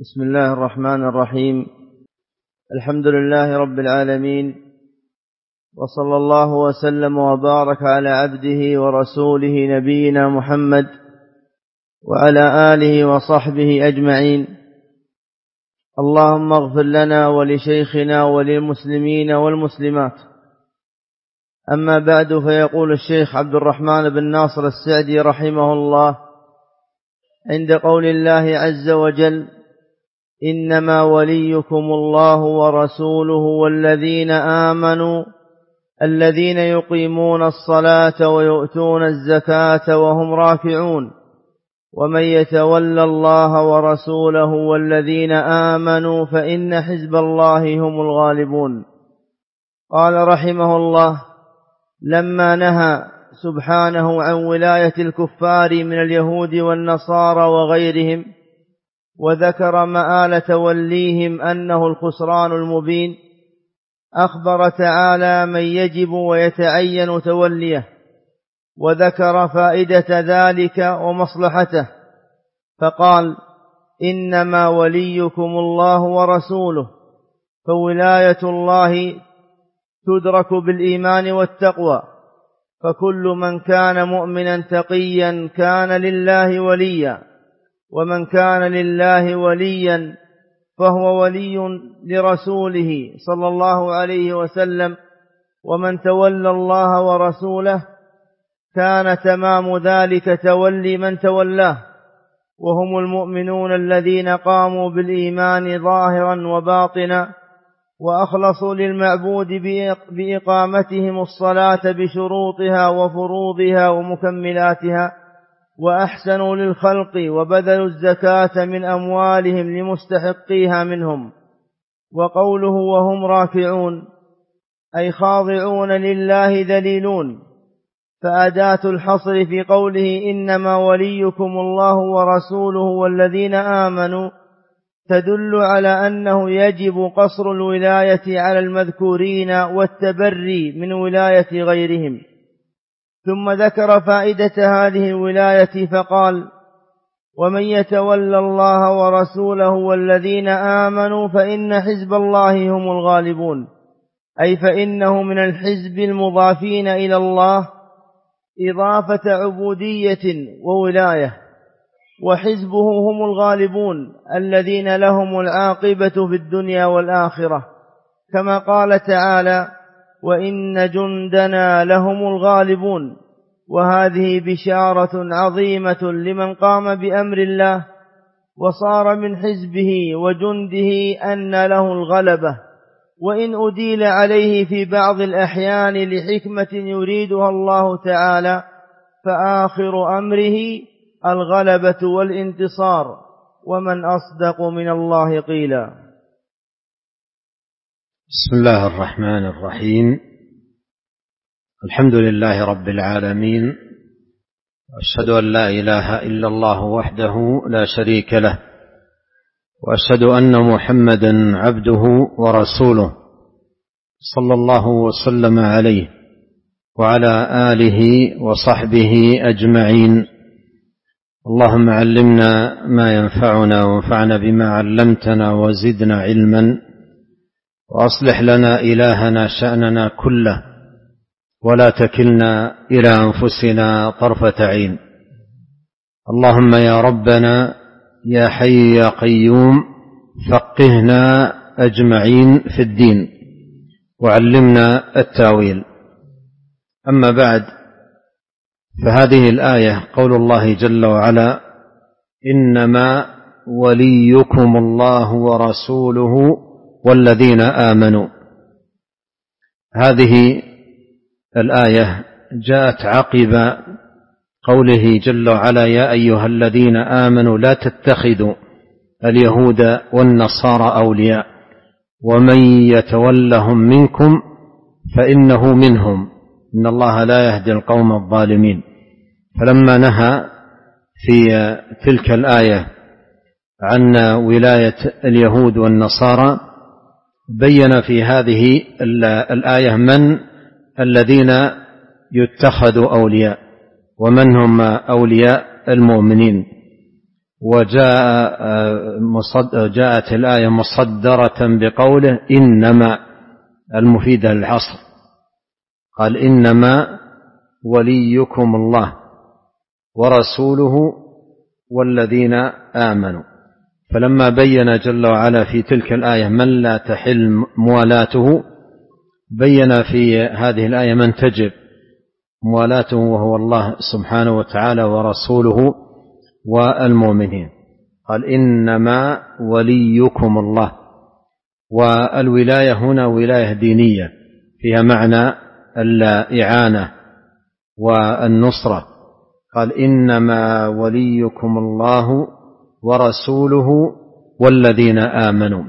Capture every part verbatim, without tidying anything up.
بسم الله الرحمن الرحيم. الحمد لله رب العالمين، وصلى الله وسلم وبارك على عبده ورسوله نبينا محمد وعلى آله وصحبه أجمعين. اللهم اغفر لنا ولشيخنا وللمسلمين والمسلمات. أما بعد، فيقول الشيخ عبد الرحمن بن ناصر السعدي رحمه الله عند قول الله عز وجل: إنما وليكم الله ورسوله والذين آمنوا الذين يقيمون الصلاة ويؤتون الزكاة وهم راكعون ومن يتولى الله ورسوله والذين آمنوا فإن حزب الله هم الغالبون. قال رحمه الله: لما نهى سبحانه عن ولاية الكفار من اليهود والنصارى وغيرهم، وذكر مآل توليهم أنه الخسران المبين، أخبر تعالى من يجب ويتعين توليه، وذكر فائدة ذلك ومصلحته، فقال: إنما وليكم الله ورسوله. فولاية الله تدرك بالإيمان والتقوى، فكل من كان مؤمنا تقيا كان لله وليا، ومن كان لله وليا فهو ولي لرسوله صلى الله عليه وسلم، ومن تولى الله ورسوله كان تمام ذلك تولي من تولاه، وهم المؤمنون الذين قاموا بالإيمان ظاهرا وباطنا، وأخلصوا للمعبود بإقامتهم الصلاة بشروطها وفروضها ومكملاتها، وأحسنوا للخلق وبذلوا الزكاة من أموالهم لمستحقيها منهم. وقوله وهم راكعون أي خاضعون لله ذليلون، فأداة الحصر في قوله إنما وليكم الله ورسوله والذين آمنوا تدل على أنه يجب قصر الولاية على المذكورين والتبري من ولاية غيرهم. ثم ذكر فائدة هذه الولاية فقال: ومن يتولى الله ورسوله والذين آمنوا فإن حزب الله هم الغالبون، أي فإنه من الحزب المضافين إلى الله إضافة عبودية وولاية، وحزبه هم الغالبون الذين لهم العاقبة في الدنيا والآخرة، كما قال تعالى: وإن جندنا لهم الغالبون. وهذه بشارة عظيمة لمن قام بأمر الله وصار من حزبه وجنده أن له الغلبة، وإن أديل عليه في بعض الأحيان لحكمة يريدها الله تعالى، فآخر أمره الغلبة والانتصار، ومن أصدق من الله قيلا. بسم الله الرحمن الرحيم. الحمد لله رب العالمين، وأشهد أن لا إله إلا الله وحده لا شريك له، وأشهد أن محمدا عبده ورسوله صلى الله وسلم عليه وعلى آله وصحبه أجمعين. اللهم علمنا ما ينفعنا وانفعنا بما علمتنا وزدنا علما، وأصلح لنا إلهنا شأننا كله، ولا تكلنا إلى أنفسنا طرفة عين. اللهم يا ربنا يا حي يا قيوم فقهنا أجمعين في الدين، وعلمنا التاويل. أما بعد، فهذه الآية قول الله جل وعلا: إنما وليكم الله ورسوله والذين آمنوا. هذه الآية جاءت عقب قوله جل وعلا: يا أيها الذين آمنوا لا تتخذوا اليهود والنصارى أولياء ومن يتولهم منكم فإنه منهم إن الله لا يهدي القوم الظالمين. فلما نهى في تلك الآية عن ولاية اليهود والنصارى، بين في هذه الآية من الذين يتخذوا أولياء ومن هم أولياء المؤمنين. وجاء جاءت الآية مصدرة بقوله إنما المفيدة للحصر، قال إنما وليكم الله ورسوله والذين آمنوا. فلما بين جل وعلا في تلك الآية من لا تحل موالاته، بين في هذه الآية من تجب موالاته وهو الله سبحانه وتعالى ورسوله والمؤمنين. قال إنما وليكم الله، والولاية هنا ولاية دينية فيها معنى الإعانة والنصرة. قال إنما وليكم الله ورسوله والذين آمنوا.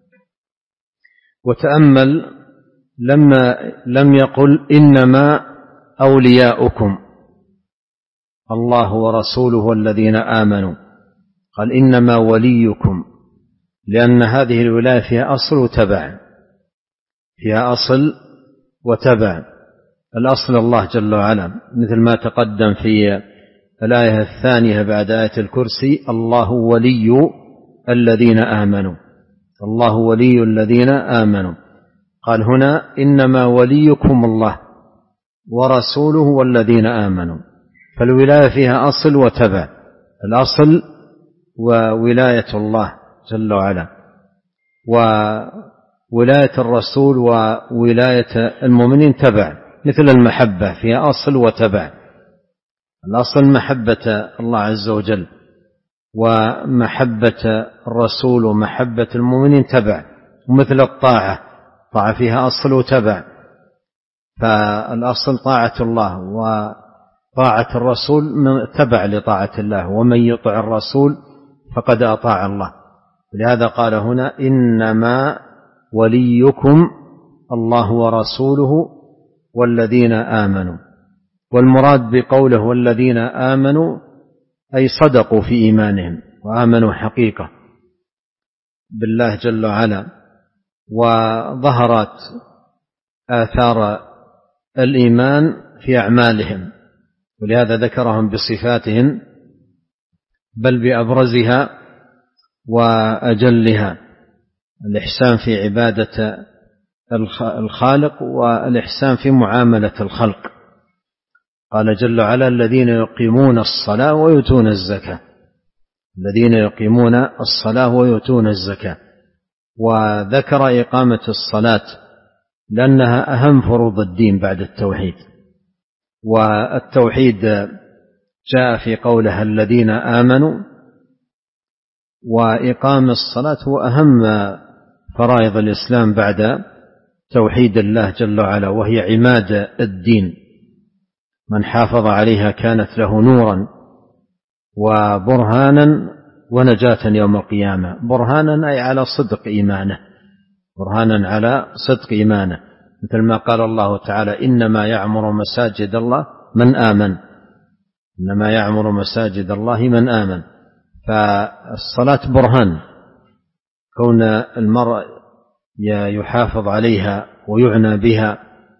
وتأمل لما لم يقل إنما أولياؤكم الله ورسوله والذين آمنوا، قال إنما وليكم، لأن هذه الولاية فيها أصل وتبع، فيها أصل وتبع. الأصل الله جل وعلا، مثل ما تقدم في الآية الثانية بعد آية الكرسي: الله ولي الذين آمنوا، الله ولي الذين آمنوا. قال هنا إنما وليكم الله ورسوله والذين آمنوا، فالولاية فيها أصل وتبع. الأصل وولاية الله جل وعلا، وولاية الرسول وولاية المؤمنين تبع، مثل المحبة فيها أصل وتبع. الأصل محبة الله عز وجل، ومحبة الرسول ومحبة المؤمنين تبع. ومثل الطاعة، طاعة فيها أصل وتبع، فالأصل طاعة الله، وطاعة الرسول تبع لطاعة الله، ومن يطع الرسول فقد أطاع الله. لهذا قال هنا إنما وليكم الله ورسوله والذين آمنوا. والمراد بقوله والذين آمنوا أي صدقوا في إيمانهم وآمنوا حقيقة بالله جل وعلا، وظهرت آثار الإيمان في أعمالهم، ولهذا ذكرهم بصفاتهم بل بأبرزها وأجلها: الإحسان في عبادة الخالق، والإحسان في معاملة الخلق. قال جل وعلا: الذين يقيمون الصلاة ويؤتون الزكاة، الذين يقيمون الصلاة ويؤتون الزكاة. وذكر إقامة الصلاة لأنها أهم فروض الدين بعد التوحيد، والتوحيد جاء في قوله الذين آمنوا، وإقام الصلاة هو أهم فرائض الإسلام بعد توحيد الله جل وعلا، وهي عماد الدين، من حافظ عليها كانت له نورا وبرهانا ونجاة يوم القيامة. برهانا أي على صدق إيمانه، برهانا على صدق إيمانه، مثل ما قال الله تعالى: إنما يعمر مساجد الله من آمن، إنما يعمر مساجد الله من آمن. فالصلاة برهان، كون المرء يحافظ عليها ويعنى بها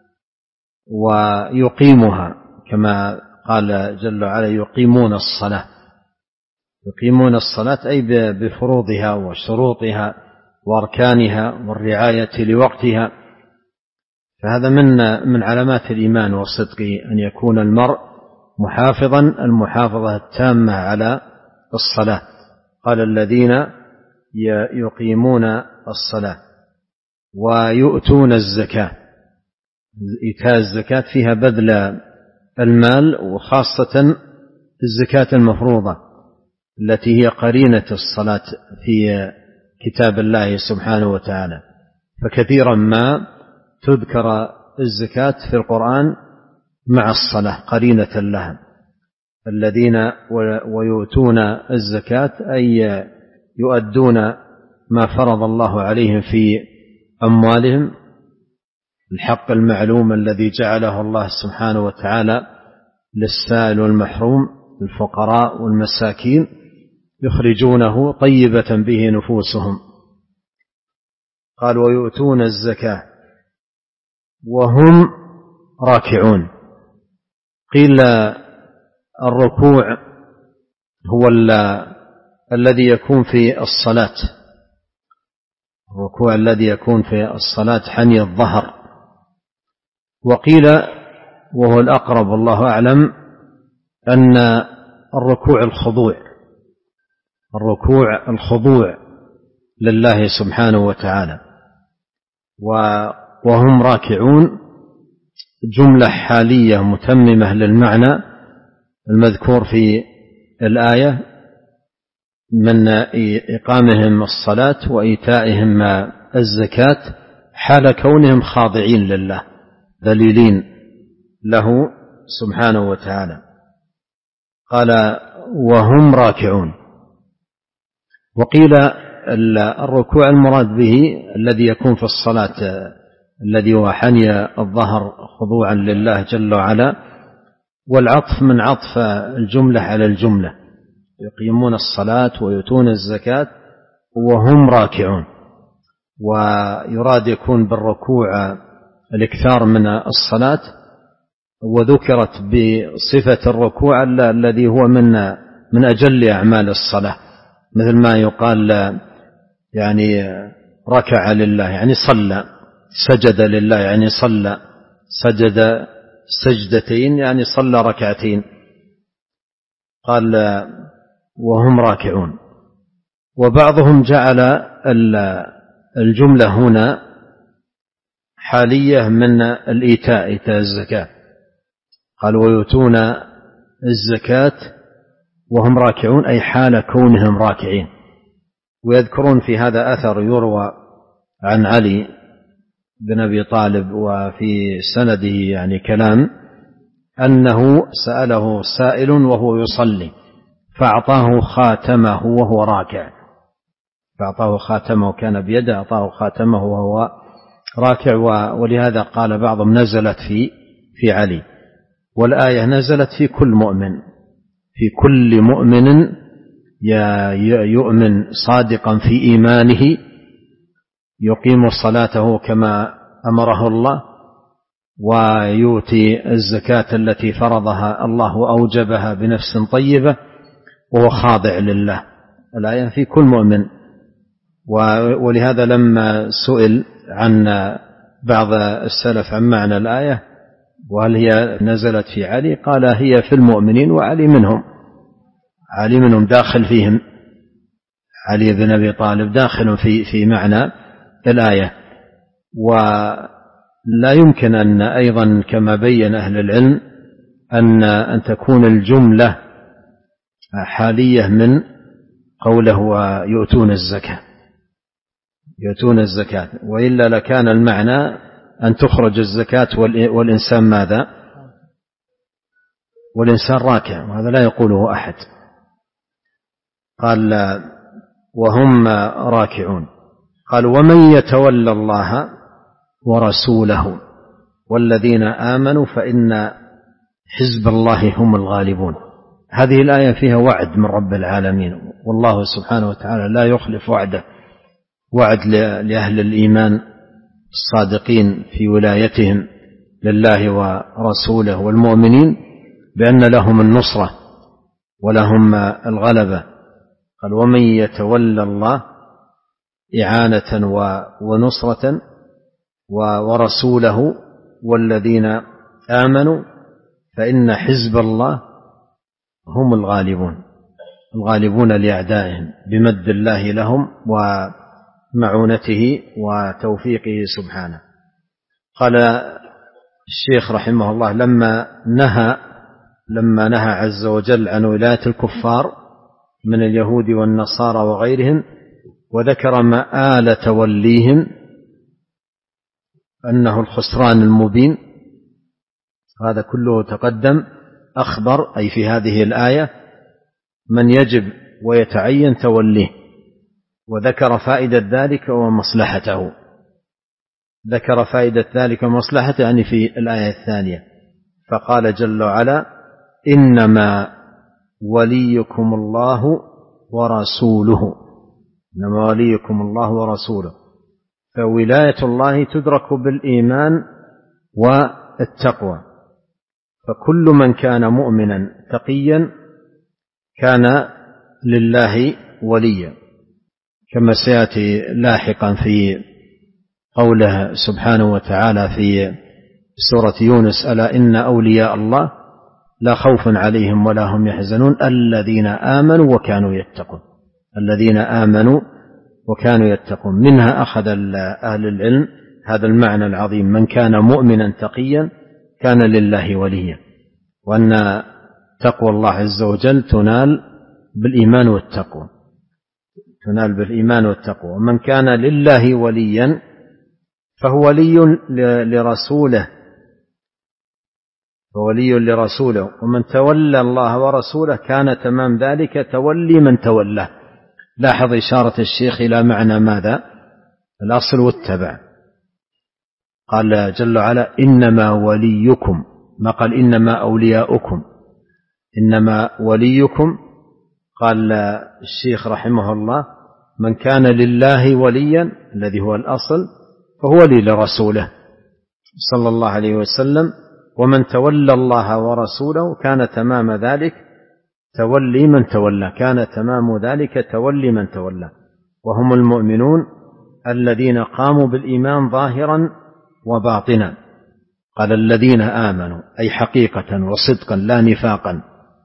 ويقيمها، كما قال جل وعلا: يقيمون الصلاة. يقيمون الصلاة أي بفروضها وشروطها وأركانها والرعاية لوقتها. فهذا من من علامات الإيمان والصدق، أن يكون المرء محافظا المحافظة التامة على الصلاة. قال: الذين يقيمون الصلاة ويؤتون الزكاة. إيتاء الزكاة فيها بذل المال، وخاصة الزكاة المفروضة التي هي قرينة الصلاة في كتاب الله سبحانه وتعالى. فكثيرا ما تذكر الزكاة في القرآن مع الصلاة قرينة لها. الذين ويؤتون الزكاة أي يؤدون ما فرض الله عليهم في أموالهم، الحق المعلوم الذي جعله الله سبحانه وتعالى للسائل والمحروم، الفقراء والمساكين، يخرجونه طيبة به نفوسهم. قال: ويؤتون الزكاة وهم راكعون. قيل الركوع هو الذي يكون في الصلاة، الركوع الذي يكون في الصلاة حني الظهر. وقيل وهو الأقرب والله أعلم أن الركوع الخضوع، الركوع الخضوع لله سبحانه وتعالى. وهم راكعون جملة حالية متممة للمعنى المذكور في الآية من إقامهم الصلاة وإيتائهم الزكاة حال كونهم خاضعين لله ذليلين له سبحانه وتعالى. قال وهم راكعون. وقيل الركوع المراد به الذي يكون في الصلاة الذي هو حني الظهر خضوعا لله جل وعلا، والعطف من عطف الجملة على الجملة، يقيمون الصلاة ويؤتون الزكاة وهم راكعون. ويراد يكون بالركوع الإكثار من الصلاة، وذكرت بصفة الركوع الذي هو من من أجل أعمال الصلاة، مثل ما يقال يعني ركع لله يعني صلى، سجد لله يعني صلى، سجد سجدتين يعني صلى ركعتين. قال وهم راكعون. وبعضهم جعل الجملة هنا حالية من الإيتاء، إيتاء الزكاة، قال ويؤتون الزكاة وهم راكعون أي حال كونهم راكعين. ويذكرون في هذا أثر يروى عن علي بن أبي طالب وفي سنده يعني كلام، أنه سأله سائل وهو يصلي فأعطاه خاتمه وهو راكع، فأعطاه خاتمه كان بيده، أعطاه خاتمه وهو راكع. ولهذا قال بعضهم نزلت في في علي، والآية نزلت في كل مؤمن، في كل مؤمن يؤمن صادقا في إيمانه يقيم صلاته كما أمره الله، ويؤتي الزكاة التي فرضها الله وأوجبها بنفس طيبة وهو خاضع لله. الآية في كل مؤمن. ولهذا لما سئل عن بعض السلف عن معنى الآية وهل هي نزلت في علي، قال هي في المؤمنين وعلي منهم، علي منهم داخل فيهم، علي بن أبي طالب داخل في في معنى الآية. ولا يمكن أن أيضا كما بين أهل العلم أن أن تكون الجملة حالية من قوله ويؤتون الزكاة، يؤتون الزكاة، وإلا لكان المعنى أن تخرج الزكاة والإنسان ماذا؟ والإنسان راكع، وهذا لا يقوله أحد. قال وهم راكعون. قال ومن يتولى الله ورسوله والذين آمنوا فإن حزب الله هم الغالبون. هذه الآية فيها وعد من رب العالمين، والله سبحانه وتعالى لا يخلف وعده، وعد لأهل الإيمان الصادقين في ولايتهم لله ورسوله والمؤمنين بأن لهم النصرة ولهم الغلبة. قال ومن يتولى الله إعانة ونصرة ورسوله والذين آمنوا فإن حزب الله هم الغالبون، الغالبون لأعدائهم بمد الله لهم ومعونته وتوفيقه سبحانه. قال الشيخ رحمه الله لما نهى لما نهى عز وجل عن ولاية الكفار من اليهود والنصارى وغيرهم، وذكر مآل توليهم أنه الخسران المبين، هذا كله تقدم أخبر أي في هذه الآية من يجب ويتعين توليه، وذكر فائدة ذلك ومصلحته، ذكر فائدة ذلك ومصلحته يعني في الآية الثانية، فقال جل وعلا إنما وليكم الله ورسوله، إنما وليكم الله ورسوله. فولاية الله تدرك بالإيمان والتقوى، فكل من كان مؤمنا تقيا كان لله وليا، كما سيأتي لاحقا في قوله سبحانه وتعالى في سورة يونس: ألا إن أولياء الله لا خوف عليهم ولا هم يحزنون الذين آمنوا وكانوا يتقون. الذين آمنوا وكانوا يتقون، منها أخذ أهل العلم هذا المعنى العظيم: من كان مؤمنا تقيا كان لله وليا، وأن تقوى الله عز وجل تنال بالإيمان والتقوى، تنال بالإيمان والتقوى. ومن كان لله وليا فهو ولي لرسوله، فولي لرسوله. ومن تولى الله ورسوله كان تمام ذلك تولي من تولاه. لاحظ إشارة الشيخ إلى معنى ماذا؟ الأصل والتبع. قال جل وعلا: إنما وليكم، ما قال إنما أولياؤكم، إنما وليكم. قال الشيخ رحمه الله: من كان لله وليا الذي هو الأصل فهو ولي لرسوله صلى الله عليه وسلم. ومن تولى الله ورسوله كان تمام ذلك تولي من تولى، كان تمام ذلك تولي من تولى، وهم المؤمنون الذين قاموا بالإيمان ظاهرا وباطنا. قال: الذين آمنوا، أي حقيقة وصدقا لا نفاقا،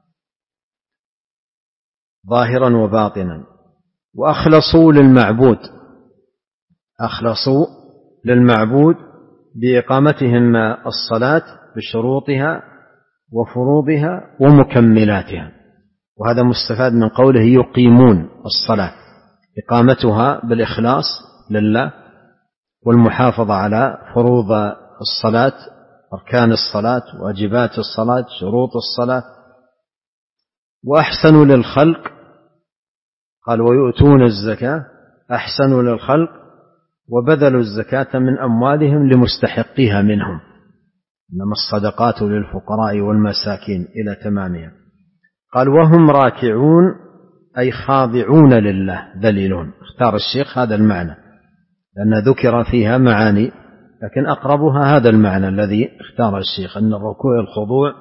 ظاهرا وباطنا. وأخلصوا للمعبود، أخلصوا للمعبود بإقامتهم الصلاة بشروطها وفروضها ومكملاتها. وهذا مستفاد من قوله يقيمون الصلاة، إقامتها بالإخلاص لله، والمحافظة على فروض الصلاة، أركان الصلاة، واجبات الصلاة، شروط الصلاة. وأحسنوا للخلق، قال: ويؤتون الزكاة، أحسنوا للخلق وبذلوا الزكاة من أموالهم لمستحقيها منهم، إنما الصدقات للفقراء والمساكين إلى تمامها. قال: وهم راكعون، أي خاضعون لله ذليلون. اختار الشيخ هذا المعنى لأن ذكر فيها معاني، لكن أقربها هذا المعنى الذي اختار الشيخ، أن الركوع الخضوع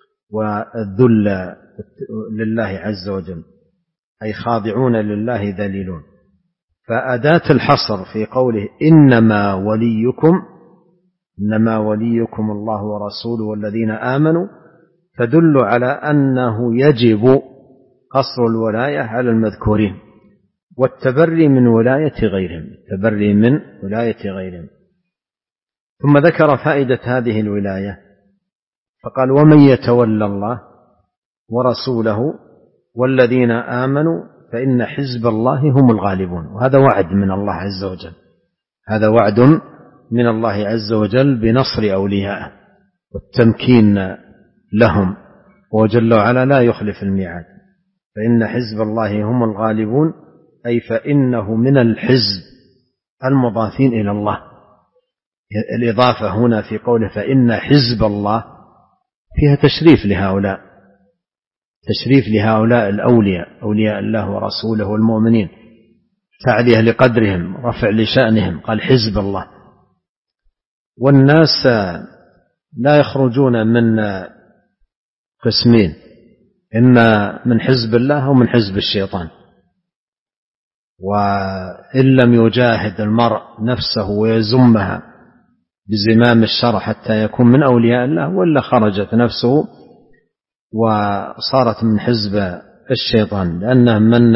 والذل لله عز وجل، أي خاضعون لله ذليلون. فأداة الحصر في قوله إنما وليكم، إنما وليكم الله ورسوله والذين آمنوا، تدل على أنه يجب قصر الولاية على المذكورين والتبري من ولاية غيرهم، التبري من ولاية غيرهم. ثم ذكر فائدة هذه الولاية فقال: ومن يتولى الله ورسوله والذين آمنوا فإن حزب الله هم الغالبون. وهذا وعد من الله عز وجل، هذا وعد من الله عز وجل بنصر أوليائه والتمكين لهم، وجل وعلا لا يخلف الميعاد. فإن حزب الله هم الغالبون، أي فإنه من الحزب المضافين إلى الله. الإضافة هنا في قوله فإن حزب الله فيها تشريف لهؤلاء، تشريف لهؤلاء الأولياء، أولياء الله ورسوله والمؤمنين، تعليه لقدرهم، رفع لشأنهم. قال حزب الله. والناس لا يخرجون من قسمين: إما من حزب الله أو من حزب الشيطان. وإن لم يجاهد المرء نفسه ويزمها بزمام الشرع حتى يكون من أولياء الله، ولا خرجت نفسه وصارت من حزب الشيطان، لأنه من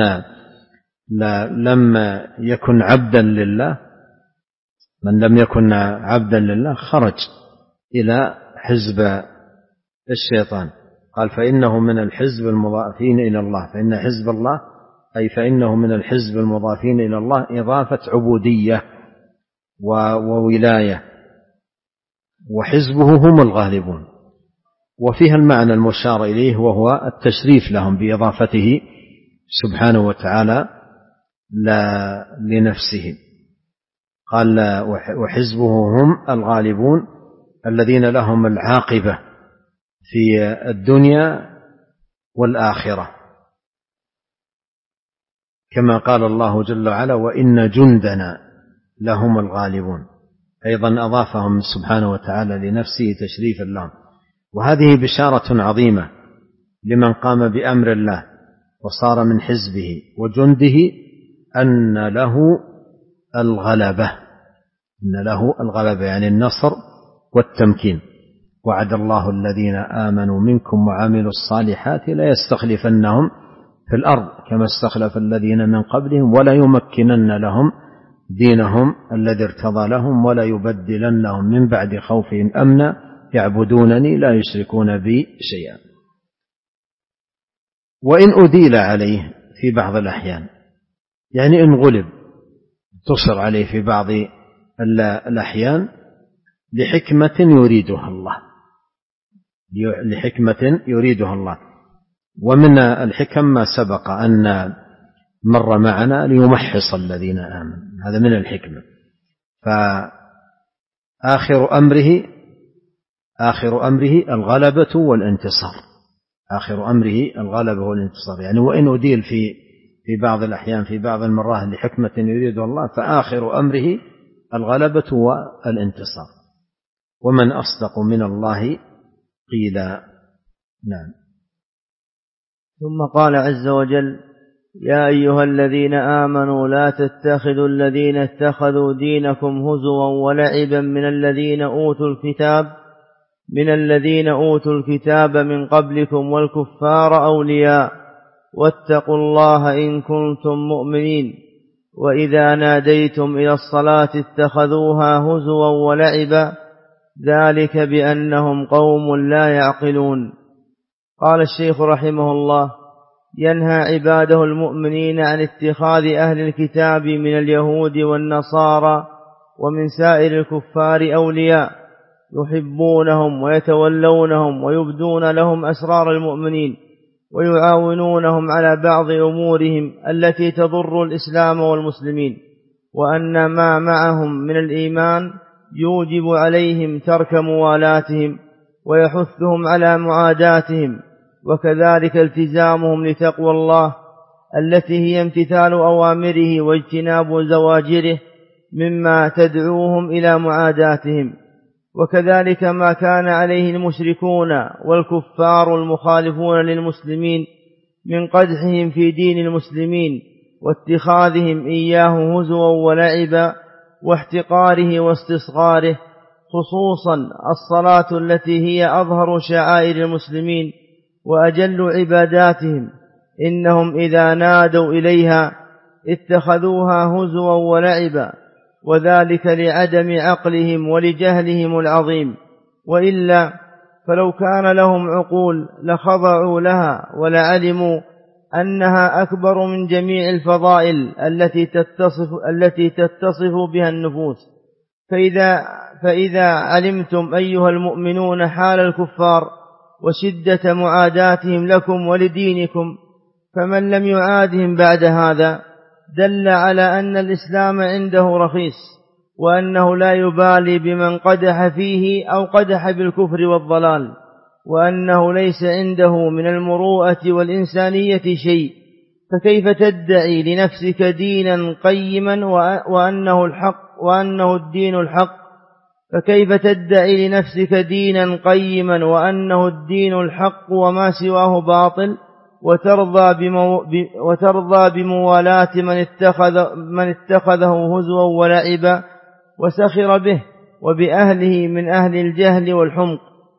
لم يكن عبدا لله، من لم يكن عبدا لله خرج إلى حزب الشيطان. قال: فإنه من الحزب المضافين إلى الله. فإن حزب الله أي فإنه من الحزب المضافين إلى الله، إضافة عبودية وولاية، وحزبه هم الغالبون. وفيها المعنى المشار إليه وهو التشريف لهم بإضافته سبحانه وتعالى لا لنفسه. قال: وحزبه هم الغالبون الذين لهم العاقبة في الدنيا والآخرة، كما قال الله جل وعلا: وإن جندنا لهم الغالبون. أيضا أضافهم سبحانه وتعالى لنفسه تشريفا لهم. وهذه بشارة عظيمة لمن قام بأمر الله وصار من حزبه وجنده أن له الغلبة، أن له الغلبة يعني النصر والتمكين. وعد الله الذين آمنوا منكم وعملوا الصالحات لا يستخلفنهم في الأرض كما استخلف الذين من قبلهم ولا يمكنن لهم دينهم الذي ارتضى لهم ولا يبدلنهم من بعد خوفهم أمنا يعبدونني لا يشركون بي شيئا. وإن أديل عليه في بعض الأحيان، يعني إن غلب تصر عليه في بعض الأحيان لحكمة يريدها الله، لحكمة يريدها الله. ومن الحكم ما سبق أن مر معنا ليمحص الذين آمنوا، هذا من الحكمة. فآخر أمره آخر أمره الغلبة والانتصار، آخر أمره الغلبة والانتصار، يعني وإن أديل في في بعض الأحيان في بعض المرات لحكمة يريدها الله فآخر أمره الغلبة والانتصار. ومن أصدق من الله قيلا. نعم. ثم قال عز وجل: يا أيها الذين آمنوا لا تتخذوا الذين اتخذوا دينكم هزوا ولعبا من الذين أوتوا الكتاب من الذين أوتوا الكتاب من قبلكم والكفار أولياء واتقوا الله إن كنتم مؤمنين وإذا ناديتم إلى الصلاة اتخذوها هزوا ولعبا ذلك بأنهم قوم لا يعقلون. قال الشيخ رحمه الله: ينهى عباده المؤمنين عن اتخاذ أهل الكتاب من اليهود والنصارى ومن سائر الكفار أولياء يحبونهم ويتولونهم ويبدون لهم أسرار المؤمنين ويعاونونهم على بعض أمورهم التي تضر الإسلام والمسلمين، وأن ما معهم من الإيمان يوجب عليهم ترك موالاتهم ويحثهم على معاداتهم، وكذلك التزامهم لتقوى الله التي هي امتثال أوامره واجتناب زواجره مما تدعوهم إلى معاداتهم، وكذلك ما كان عليه المشركون والكفار المخالفون للمسلمين من قدحهم في دين المسلمين واتخاذهم إياه هزوا ولعبا واحتقاره واستصغاره، خصوصا الصلاة التي هي أظهر شعائر المسلمين وأجل عباداتهم، إنهم إذا نادوا إليها اتخذوها هزوا ولعبا، وذلك لعدم عقلهم ولجهلهم العظيم، وإلا فلو كان لهم عقول لخضعوا لها ولعلموا أنها أكبر من جميع الفضائل التي تتصف, التي تتصف بها النفوس. فإذا, فإذا علمتم أيها المؤمنون حال الكفار وشدة معاداتهم لكم ولدينكم، فمن لم يعادهم بعد هذا دل على أن الإسلام عنده رخيص، وأنه لا يبالي بمن قدح فيه أو قدح بالكفر والضلال، وأنه ليس عنده من المروءة والإنسانية شيء. فكيف تدعي لنفسك دينا قيما وأنه الحق وأنه الدين الحق فكيف تدعي لنفسك دينا قيما وأنه الدين الحق وما سواه باطل، وترضى, بمو... ب... وترضى بموالاة من, اتخذ... من اتخذه هزوا ولعبا وسخر به وبأهله من أهل الجهل والحمق،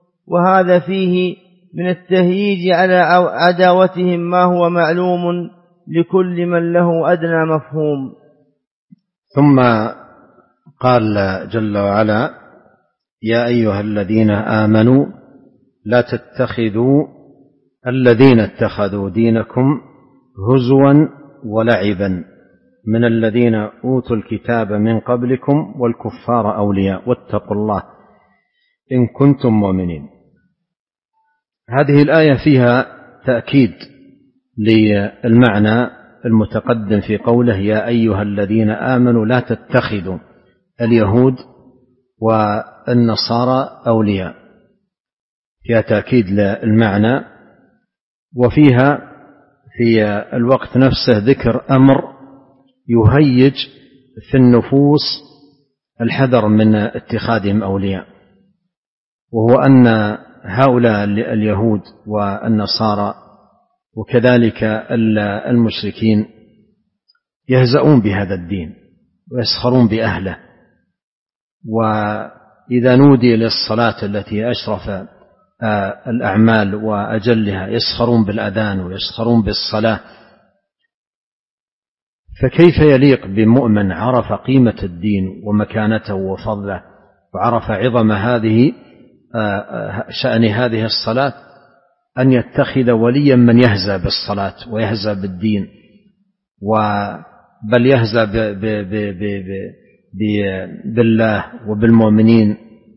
وهذا فيه من التهييج على عداوتهم ما هو معلوم لكل من له أدنى مفهوم. ثم قال جل وعلا: يا أيها الذين آمنوا لا تتخذوا الذين اتخذوا دينكم هزوا ولعبا من الذين أوتوا الكتاب من قبلكم والكفار أولياء واتقوا الله إن كنتم مؤمنين. هذه الآية فيها تأكيد للمعنى المتقدم في قوله: يا أيها الذين آمنوا لا تتخذوا اليهود والنصارى أولياء، فيها تأكيد للمعنى، وفيها في الوقت نفسه ذكر أمر يهيج في النفوس الحذر من اتخاذهم أولياء، وهو أن هؤلاء اليهود والنصارى وكذلك المشركين يهزؤون بهذا الدين ويسخرون بأهله، وإذا نودي للصلاة التي أشرف الأعمال وأجلها يسخرون بالأذان ويسخرون بالصلاة. فكيف يليق بمؤمن عرف قيمة الدين ومكانته وفضله وعرف عظم هذه شأن هذه الصلاة أن يتخذ وليا من يهزأ بالصلاة ويهزأ بالدين، بل يهزأ بالله وبالمؤمنين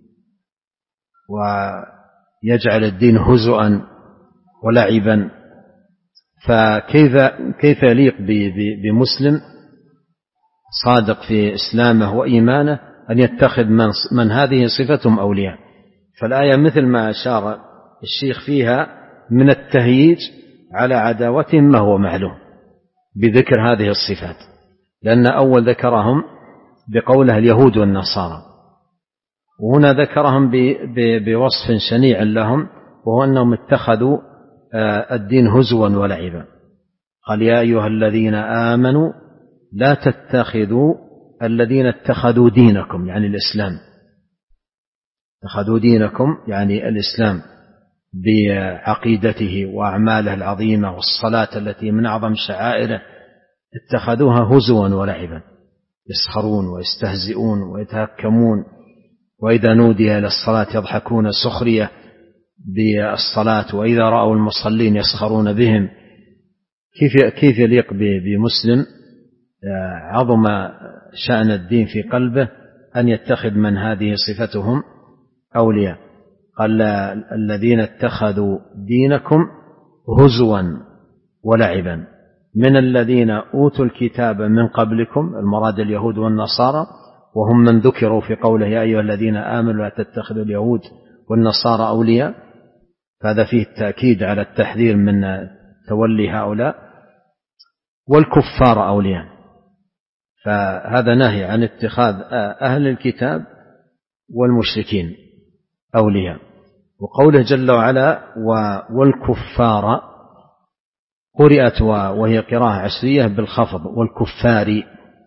ويجعل الدين هزؤا ولعبا؟ فكيف كيف يليق بمسلم صادق في إسلامه وإيمانه أن يتخذ من, من هذه صفتهم أولياء؟ فالآية مثل ما أشار الشيخ فيها من التهييج على عداوتهم ما هو معلوم بذكر هذه الصفات، لأن أول ذكرهم بقوله اليهود والنصارى، وهنا ذكرهم بوصف شنيع لهم وهو أنهم اتخذوا الدين هزوا ولعبا. قال يا أيها الذين آمنوا لا تتخذوا الذين اتخذوا دينكم، يعني الإسلام، اتخذوا دينكم يعني الإسلام بعقيدته وأعماله العظيمة والصلاة التي من أعظم شعائره، اتخذوها هزوا ولعبا، يسخرون ويستهزئون ويتهكمون، وإذا نودي إلى الصلاة يضحكون سخرية بالصلاة، وإذا رأوا المصلين يسخرون بهم. كيف كيف يليق بمسلم عظم شأن الدين في قلبه أن يتخذ من هذه صفتهم أولياء؟ قال الذين اتخذوا دينكم هزوا ولعبا من الذين أوتوا الكتاب من قبلكم، المراد اليهود والنصارى، وهم من ذكروا في قوله يا أيها الذين آمنوا لا تتخذوا اليهود والنصارى أولياء. فهذا فيه التأكيد على التحذير من تولي هؤلاء. والكفار أولياء، فهذا نهي عن اتخاذ أهل الكتاب والمشركين أولياء. وقوله جل وعلا والكفار قرئت وهي قراءة عشرية بالخفض، والكفار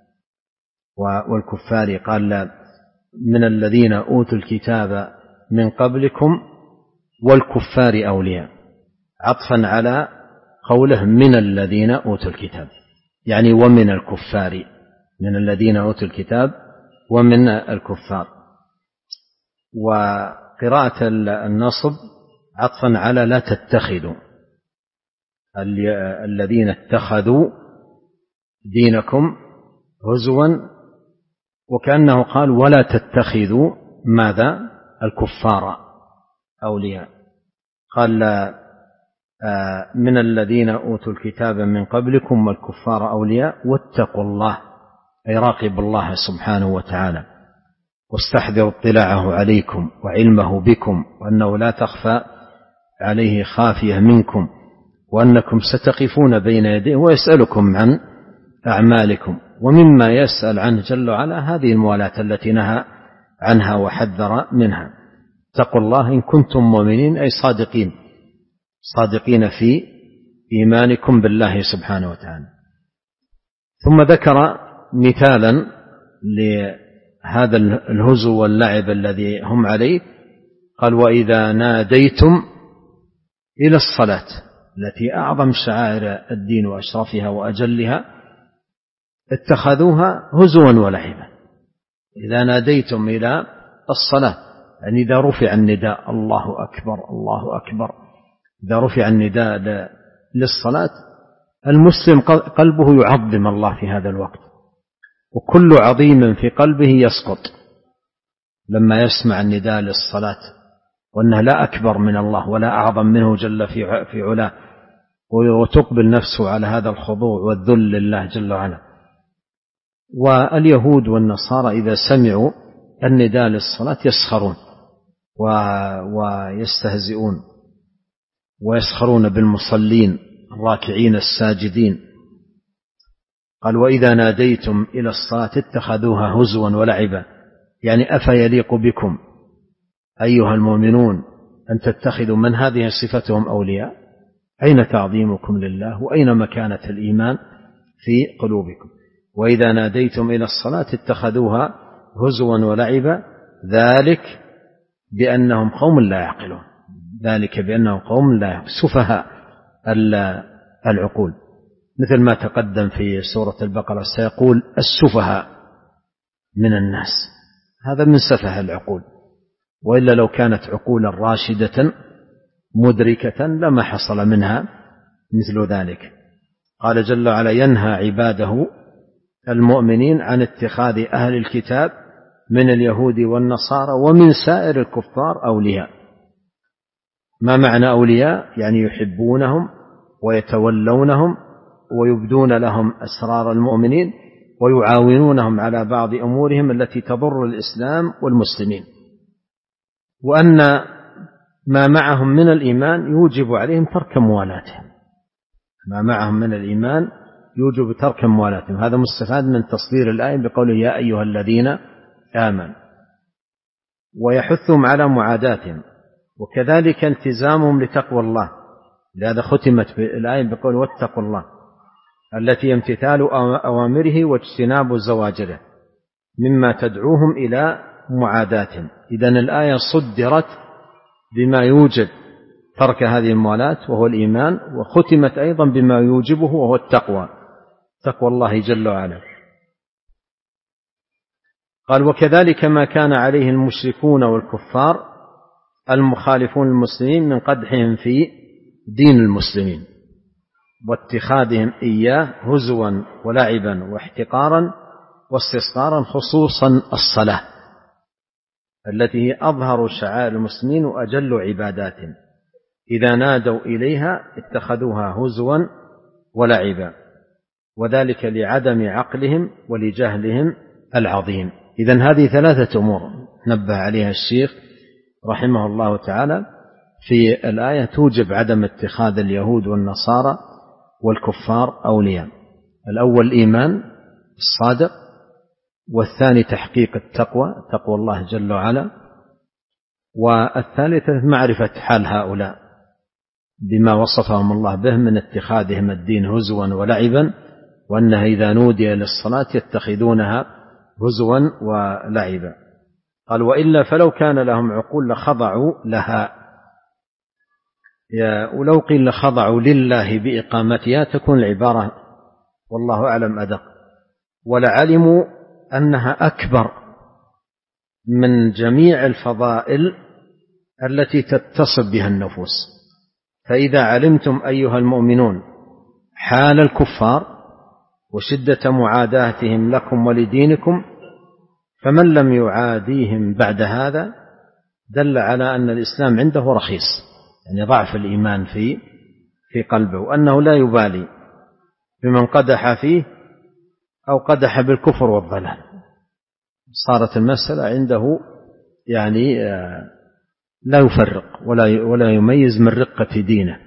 والكفار قال من الذين أوتوا الكتاب من قبلكم والكفار أولياء، عطفا على قوله من الذين أوتوا الكتاب، يعني ومن الكفار، من الذين أوتوا الكتاب ومن الكفار. وقراءة النصب عطفا على لا تتخذوا، الذين اتخذوا دينكم هزوا، وكأنه قال ولا تتخذوا ماذا؟ الكفار أولياء. قال من الذين أوتوا الكتاب من قبلكم والكفار أولياء واتقوا الله، أي راقبوا الله سبحانه وتعالى، واستحذروا اطلاعه عليكم وعلمه بكم، وأنه لا تخفى عليه خافية منكم، وأنكم ستقفون بين يديه ويسألكم عن أعمالكم. ومما يسأل عنه جل وعلا هذه الموالاة التي نهى عنها وحذر منها. اتقوا الله إن كنتم مؤمنين، أي صادقين، صادقين في إيمانكم بالله سبحانه وتعالى. ثم ذكر مثالا لهذا الهزو واللعب الذي هم عليه، قال وإذا ناديتم إلى الصلاة التي أعظم شعائر الدين وأشرفها وأجلها، اتخذوها هزوا ولعبا. إذا ناديتم إلى الصلاة، يعني إذا رفع النداء الله أكبر الله أكبر، إذا رفع النداء للصلاة المسلم قلبه يعظم الله في هذا الوقت، وكل عظيم في قلبه يسقط لما يسمع النداء للصلاة، وأنه لا أكبر من الله ولا أعظم منه جل في علاه، وتقبل نفسه على هذا الخضوع والذل لله جل وعلا. واليهود والنصارى إذا سمعوا النداء للصلاة يسخرون ويستهزئون ويسخرون بالمصلين الراكعين الساجدين. قال وإذا ناديتم إلى الصلاة اتخذوها هزوا ولعبا، يعني أفيليق بكم أيها المؤمنون أن تتخذوا من هذه صفتهم أولياء؟ أين تعظيمكم لله وأين مكانة الإيمان في قلوبكم؟ وإذا ناديتم إلى الصلاة اتخذوها هزوا ولعبا ذلك بأنهم قوم لا يعقلون ذلك بأنهم قوم لا يعقلون سفهاء العقول، مثل ما تقدم في سورة البقرة سيقول السفهاء من الناس، هذا من سفه العقول، وإلا لو كانت عقولا راشدة مدركة لما حصل منها مثل ذلك. قال جل وعلا ينهى عباده المؤمنين عن اتخاذ أهل الكتاب من اليهود والنصارى ومن سائر الكفار أولياء. ما معنى أولياء؟ يعني يحبونهم ويتولونهم ويبدون لهم أسرار المؤمنين ويعاونونهم على بعض أمورهم التي تضر الإسلام والمسلمين، وأن ما معهم من الإيمان يوجب عليهم ترك موالاتهم، ما معهم من الإيمان يوجب ترك موالاتهم. هذا مستفاد من تصدير الآية بقوله يا أيها الذين آمنوا، ويحثهم على معاداتهم، وكذلك التزامهم لتقوى الله. لهذا ختمت الآية بقول واتقوا الله التي امتثال أوامره واجتناب زواجره مما تدعوهم إلى معاداتهم. إذن الآية صدرت بما يوجب ترك هذه الموالات وهو الإيمان، وختمت أيضا بما يوجبه وهو التقوى، تقوى الله جل وعلا. قال وكذلك ما كان عليه المشركون والكفار المخالفون للمسلمين من قدحهم في دين المسلمين واتخاذهم إياه هزوا ولعبا واحتقارا واستصغارا، خصوصا الصلاة التي هي أظهر شعائر المسلمين وأجل عباداتهم، إذا نادوا إليها اتخذوها هزوا ولعبا، وذلك لعدم عقلهم ولجهلهم العظيم. إذن هذه ثلاثة أمور نبه عليها الشيخ رحمه الله تعالى في الآية توجب عدم اتخاذ اليهود والنصارى والكفار أولياء. الأول الإيمان الصادق، والثاني تحقيق التقوى تقوى الله جل وعلا، والثالثة معرفة حال هؤلاء بما وصفهم الله به من اتخاذهم الدين هزوا ولعبا، وأنها إذا نودي للصلاة يتخذونها هزوا ولعبا. قال وإلا فلو كان لهم عقول لخضعوا لها، ولو قيل خضعوا لله بإقامتها تكون العبارة والله أعلم أدق، ولعلموا أنها أكبر من جميع الفضائل التي تتصل بها النفوس. فإذا علمتم أيها المؤمنون حال الكفار وشدة معاداتهم لكم ولدينكم، فمن لم يعاديهم بعد هذا دل على أن الإسلام عنده رخيص، يعني ضعف الإيمان في في قلبه، وأنه لا يبالي بمن قدح فيه أو قدح بالكفر والضلال. صارت المسألة عنده يعني لا يفرق ولا ولا يميز من رقة دينه،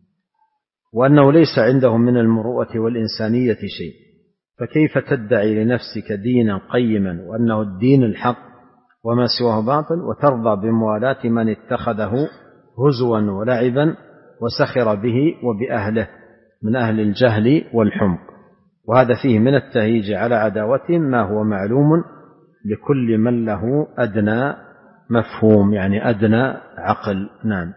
وأنه ليس عنده من المروءة والإنسانية شيء. فكيف تدعي لنفسك دينا قيما وأنه الدين الحق وما سواه باطل، وترضى بموالاة من اتخذه هزوا ولعبا وسخر به وبأهله من أهل الجهل والحمق؟ وهذا فيه من التهيج على عداوتهم ما هو معلوم لكل من له أدنى مفهوم، يعني أدنى عقل. نعم.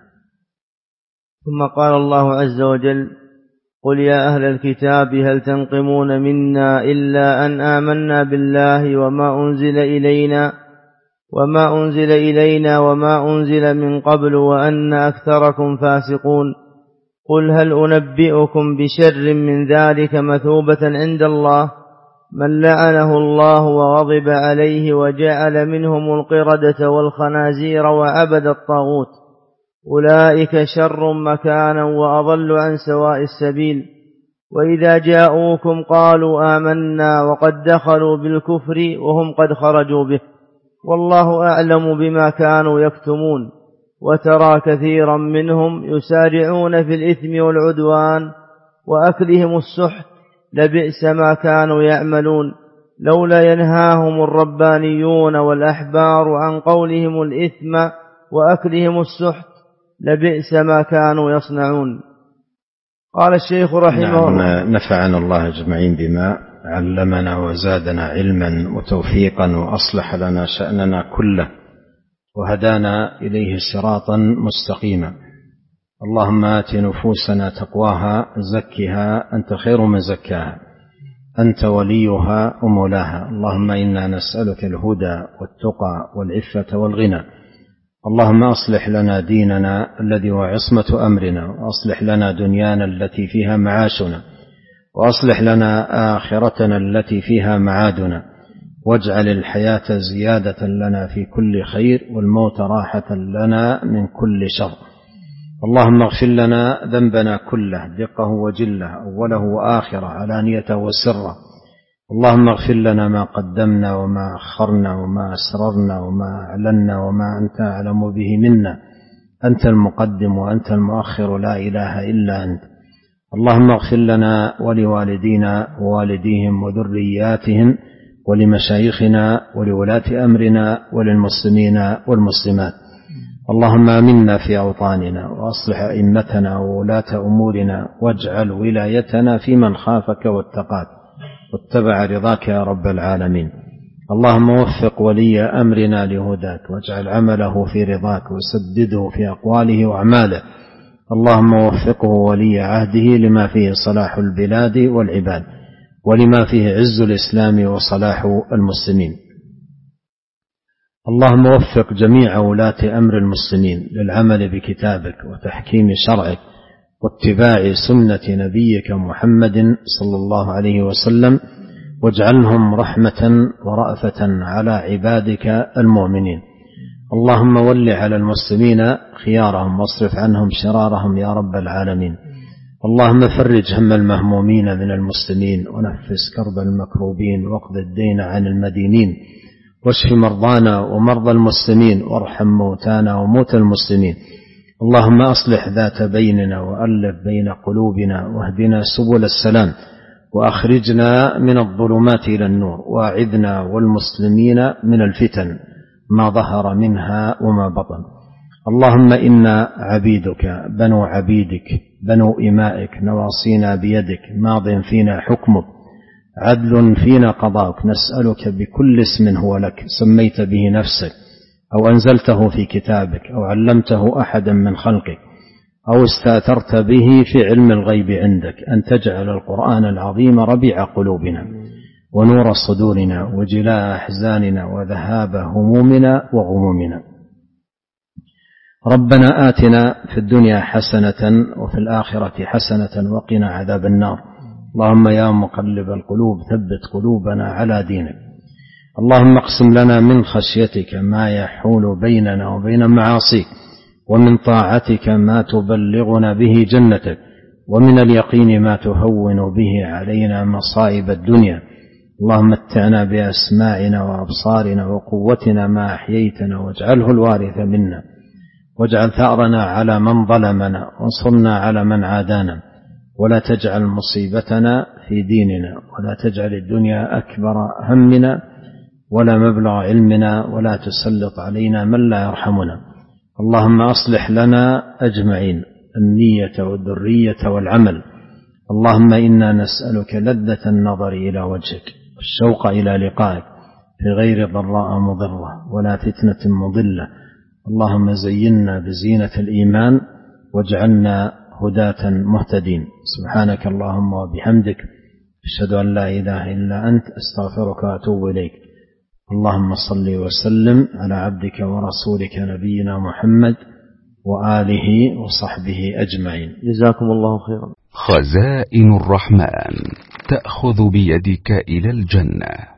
ثم قال الله عز وجل قل يا أهل الكتاب هل تنقمون منا إلا أن آمنا بالله وما أنزل إلينا وما أنزل إلينا وما أنزل من قبل وأن أكثركم فاسقون. قل هل أنبئكم بشر من ذلك مثوبة عند الله من لعنه الله وغضب عليه وجعل منهم القردة والخنازير وعبد الطاغوت أولئك شر مكانا وأضل عن سواء السبيل. وإذا جاءوكم قالوا آمنا وقد دخلوا بالكفر وهم قد خرجوا به والله أعلم بما كانوا يكتمون. وترى كثيرا منهم يسارعون في الإثم والعدوان وأكلهم السحت لبئس ما كانوا يعملون لولا ينهاهم الربانيون والأحبار عن قولهم الإثم وأكلهم السحت لبئس ما كانوا يصنعون. قال الشيخ رحمه الله: نفعنا الله أجمعين بما علمنا وزادنا علما وتوفيقا وأصلح لنا شأننا كله وهدانا إليه صراطا مستقيما. اللهم آت نفوسنا تقواها زكها أنت خير من زكاها أنت وليها ومولاها. اللهم إنا نسألك الهدى والتقى والعفة والغنى. اللهم أصلح لنا ديننا الذي هو عصمة أمرنا، وأصلح لنا دنيانا التي فيها معاشنا، وأصلح لنا آخرتنا التي فيها معادنا، واجعل الحياة زيادة لنا في كل خير والموت راحة لنا من كل شر. اللهم اغفر لنا ذنبنا كله دقه وجله أوله وآخره علانيته وسره. اللهم اغفر لنا ما قدمنا وما أخرنا وما أسررنا وما أعلنا وما أنت أعلم به منا. أنت المقدم وأنت المؤخر، لا إله إلا أنت. اللهم اغفر لنا ولوالدينا ووالديهم وذرياتهم ولمشايخنا ولولاة أمرنا وللمسلمين والمسلمات. اللهم آمنا في أوطاننا وأصلح أئمتنا وولاة أمورنا، واجعل ولايتنا في من خافك واتقاك واتبع رضاك يا رب العالمين. اللهم وفق ولي أمرنا لهداك، واجعل عمله في رضاك، وسدده في أقواله وأعماله. اللهم وفقه ولي عهده لما فيه صلاح البلاد والعباد، ولما فيه عز الإسلام وصلاح المسلمين. اللهم وفق جميع ولاة أمر المسلمين للعمل بكتابك وتحكيم شرعك واتباع سنة نبيك محمد صلى الله عليه وسلم، واجعلهم رحمة ورأفة على عبادك المؤمنين. اللهم ول على المسلمين خيارهم واصرف عنهم شرارهم يا رب العالمين. اللهم فرج هم المهمومين من المسلمين، ونفس كرب المكروبين، واقض الدين عن المدينين، واشف مرضانا ومرضى المسلمين، وارحم موتانا وموتى المسلمين. اللهم أصلح ذات بيننا وألف بين قلوبنا، واهدنا سبل السلام، وأخرجنا من الظلمات إلى النور، وأعذنا والمسلمين من الفتن ما ظهر منها وما بطن. اللهم إنا عبيدك بنو عبيدك بنو إمائك، نواصينا بيدك، ماض فينا حكمك، عدل فينا قضاؤك. نسألك بكل اسم هو لك سميت به نفسك أو أنزلته في كتابك أو علمته أحدا من خلقك أو استأثرت به في علم الغيب عندك، أن تجعل القرآن العظيم ربيع قلوبنا ونور صدورنا وجلاء أحزاننا وذهاب همومنا وغمومنا. ربنا آتنا في الدنيا حسنة وفي الآخرة حسنة وقنا عذاب النار. اللهم يا مقلب القلوب ثبت قلوبنا على دينك. اللهم اقسم لنا من خشيتك ما يحول بيننا وبين معاصيك، ومن طاعتك ما تبلغنا به جنتك، ومن اليقين ما تهون به علينا مصائب الدنيا. اللهم متعنا بأسماعنا وأبصارنا وقوتنا ما أحييتنا، واجعله الوارث منا، واجعل ثأرنا على من ظلمنا، وانصرنا على من عادانا، ولا تجعل مصيبتنا في ديننا، ولا تجعل الدنيا أكبر همنا ولا مبلغ علمنا، ولا تسلط علينا من لا يرحمنا. اللهم أصلح لنا أجمعين النية والذرية والعمل. اللهم إنا نسألك لذة النظر إلى وجهك والشوق إلى لقائك في غير ضراء مضرة ولا فتنة مضلة. اللهم زينا بزينة الإيمان واجعلنا هداة مهتدين. سبحانك اللهم وبحمدك، أشهد أن لا إله إلا أنت، أستغفرك وأتوب إليك. اللهم صل وسلم على عبدك ورسولك نبينا محمد وآله وصحبه أجمعين. جزاكم الله خيرا. خزائن الرحمن تأخذ بيدك إلى الجنة.